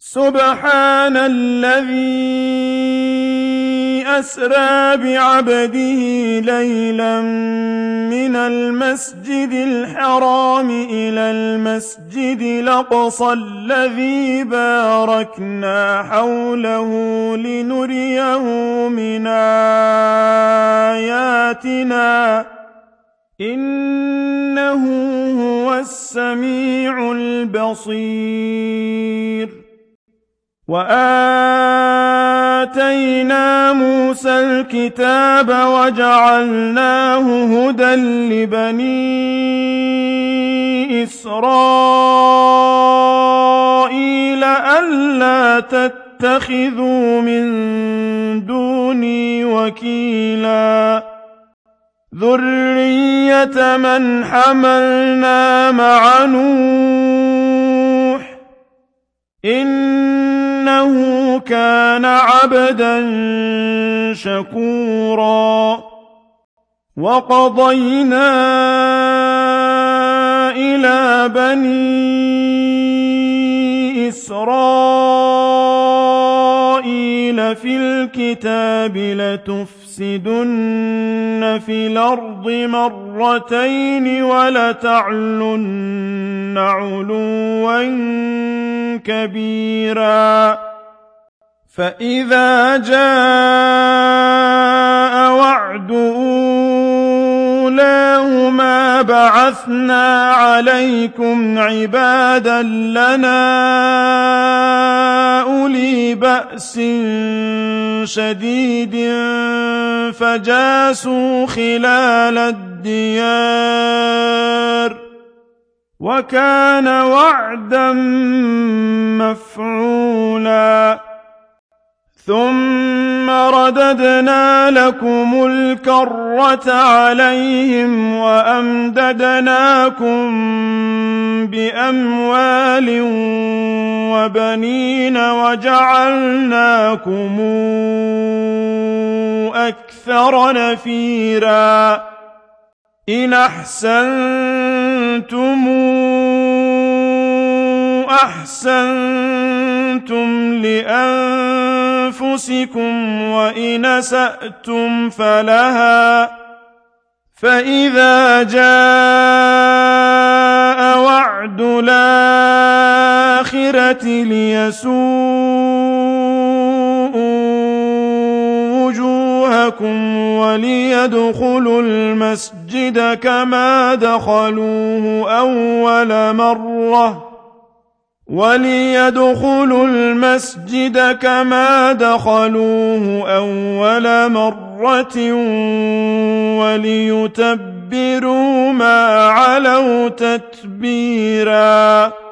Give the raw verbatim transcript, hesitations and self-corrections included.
سبحان الذي أسرى بعبده ليلا من المسجد الحرام إلى المسجد الأقصى الذي باركنا حوله لنريه من آياتنا إنه هو السميع البصير. وآتينا موسى الكتاب وجعلناه هدى لبني إسرائيل ألا تتخذوا من دوني وكيلا ذرية من حملنا مع نوح إنه كان عبدا شكورا. وقضينا إلى بني إسرائيل في الكتاب لتفسدن في الأرض مرتين ولتعلن علوا كبيرا. فإذا جاء وعد أولاهما بعثنا عليكم عبادا لنا أولي بأس شديد فجاسوا خلال الديار وكان وعدا مفعولا. ثم رددنا لكم الكرة عليهم وأمددناكم بأموال وبنين وجعلناكم أكثر نفيرا. إن أحسنتم أحسنتم لأنفسكم وإن أسأتم فلها. فإذا جاء وعد الآخرة ليسوءوا وجوهكم وليدخلوا المسجد كما دخلوه أول مرة وليدخلوا المسجد كما دخلوه أول مرة وليتبروا ما علوا تتبيرا.